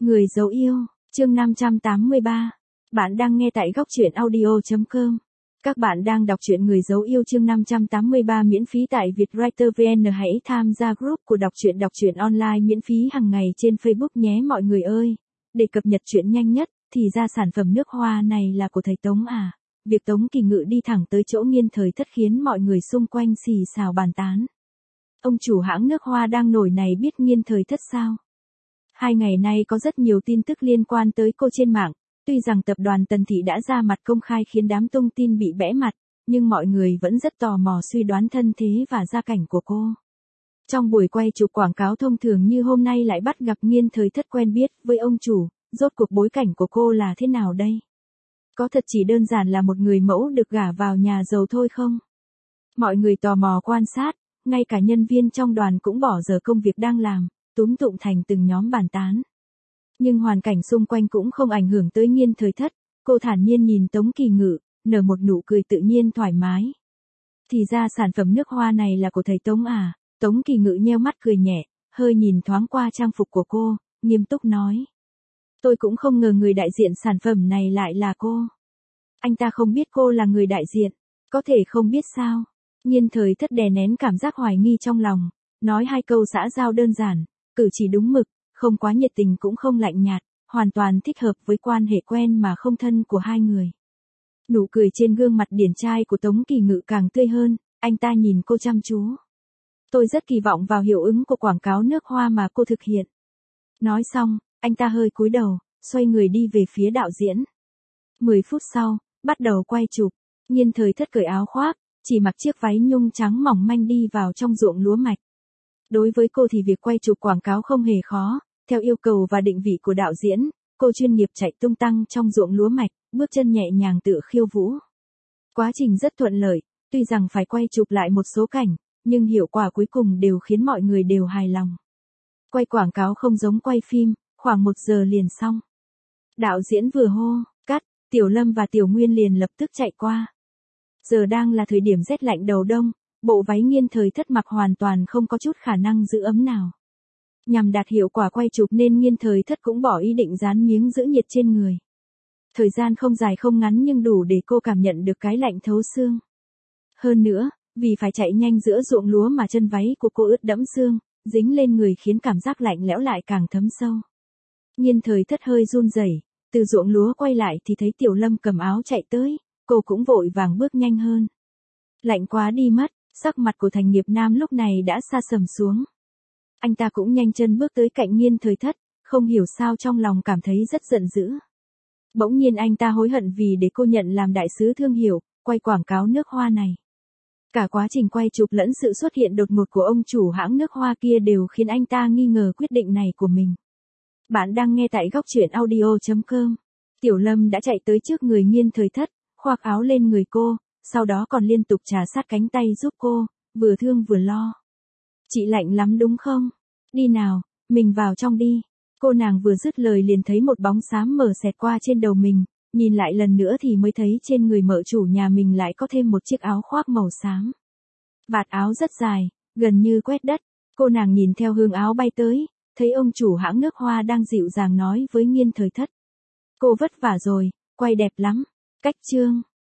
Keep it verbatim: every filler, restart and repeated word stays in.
Người dấu yêu, chương năm trăm tám mươi ba. Bạn đang nghe tại góc truyện audio chấm com. Các bạn đang đọc truyện Người dấu yêu chương năm trăm tám mươi ba miễn phí tại Vietwriter vê en. Hãy tham gia group của đọc truyện đọc truyện online miễn phí hàng ngày trên Facebook nhé mọi người ơi. Để cập nhật truyện nhanh nhất, thì ra sản phẩm nước hoa này là của thầy Tống à. Việc Tống Kỳ Ngự đi thẳng tới chỗ Nghiên Thời Thất khiến mọi người xung quanh xì xào bàn tán. Ông chủ hãng nước hoa đang nổi này biết Nghiên Thời Thất sao? Hai ngày nay có rất nhiều tin tức liên quan tới cô trên mạng, tuy rằng tập đoàn Tần Thị đã ra mặt công khai khiến đám tung tin bị bẽ mặt, nhưng mọi người vẫn rất tò mò suy đoán thân thế và gia cảnh của cô. Trong buổi quay chụp quảng cáo thông thường như hôm nay lại bắt gặp Nghiên Thời Thất quen biết với ông chủ, rốt cuộc bối cảnh của cô là thế nào đây? Có thật chỉ đơn giản là một người mẫu được gả vào nhà giàu thôi không? Mọi người tò mò quan sát, ngay cả nhân viên trong đoàn cũng bỏ giờ công việc đang làm, túm tụm thành từng nhóm bàn tán. Nhưng hoàn cảnh xung quanh cũng không ảnh hưởng tới Nghiên Thời Thất, cô thản nhiên nhìn Tống Kỳ Ngự, nở một nụ cười tự nhiên thoải mái. Thì ra sản phẩm nước hoa này là của thầy Tống à? Tống Kỳ Ngự nheo mắt cười nhẹ, hơi nhìn thoáng qua trang phục của cô, nghiêm túc nói. Tôi cũng không ngờ người đại diện sản phẩm này lại là cô. Anh ta không biết cô là người đại diện, có thể không biết sao? Nghiên Thời Thất đè nén cảm giác hoài nghi trong lòng, nói hai câu xã giao đơn giản, cử chỉ đúng mực, không quá nhiệt tình cũng không lạnh nhạt, hoàn toàn thích hợp với quan hệ quen mà không thân của hai người. Nụ cười trên gương mặt điển trai của Tống Kỳ Ngự càng tươi hơn, anh ta nhìn cô chăm chú. Tôi rất kỳ vọng vào hiệu ứng của quảng cáo nước hoa mà cô thực hiện. Nói xong, anh ta hơi cúi đầu, xoay người đi về phía đạo diễn. Mười phút sau, bắt đầu quay chụp, Nghiên Thời Thất cởi áo khoác, chỉ mặc chiếc váy nhung trắng mỏng manh đi vào trong ruộng lúa mạch. Đối với cô thì việc quay chụp quảng cáo không hề khó, theo yêu cầu và định vị của đạo diễn, cô chuyên nghiệp chạy tung tăng trong ruộng lúa mạch, bước chân nhẹ nhàng tự khiêu vũ. Quá trình rất thuận lợi, tuy rằng phải quay chụp lại một số cảnh, nhưng hiệu quả cuối cùng đều khiến mọi người đều hài lòng. Quay quảng cáo không giống quay phim, khoảng một giờ liền xong. Đạo diễn vừa hô, cắt, Tiểu Lâm và Tiểu Nguyên liền lập tức chạy qua. Giờ đang là thời điểm rét lạnh đầu đông, bộ váy Nghiên Thời Thất mặc hoàn toàn không có chút khả năng giữ ấm nào. Nhằm đạt hiệu quả quay chụp nên Nghiên Thời Thất cũng bỏ ý định dán miếng giữ nhiệt trên người. Thời gian không dài không ngắn nhưng đủ để cô cảm nhận được cái lạnh thấu xương. Hơn nữa, vì phải chạy nhanh giữa ruộng lúa mà chân váy của cô ướt đẫm xương, dính lên người khiến cảm giác lạnh lẽo lại càng thấm sâu. Nghiên Thời Thất hơi run rẩy, từ ruộng lúa quay lại thì thấy Tiểu Lâm cầm áo chạy tới, cô cũng vội vàng bước nhanh hơn. Lạnh quá đi mất, sắc mặt của Thành Nghiệp Nam lúc này đã sa sầm xuống. Anh ta cũng nhanh chân bước tới cạnh Nghiên Thời Thất, không hiểu sao trong lòng cảm thấy rất giận dữ. Bỗng nhiên anh ta hối hận vì để cô nhận làm đại sứ thương hiệu, quay quảng cáo nước hoa này. Cả quá trình quay chụp lẫn sự xuất hiện đột ngột của ông chủ hãng nước hoa kia đều khiến anh ta nghi ngờ quyết định này của mình. Bạn đang nghe tại góc truyện audio chấm com. Tiểu Lâm đã chạy tới trước người Nghiên Thời Thất, khoác áo lên người cô, sau đó còn liên tục trà sát cánh tay giúp cô, vừa thương vừa lo. Chị lạnh lắm đúng không? Đi nào, mình vào trong đi. Cô nàng vừa dứt lời liền thấy một bóng xám mờ xẹt qua trên đầu mình, nhìn lại lần nữa thì mới thấy trên người mợ chủ nhà mình lại có thêm một chiếc áo khoác màu xám. Vạt áo rất dài, gần như quét đất. Cô nàng nhìn theo hướng áo bay tới, thấy ông chủ hãng nước hoa đang dịu dàng nói với Nghiên Thời Thất. Cô vất vả rồi, quay đẹp lắm. Cách chương.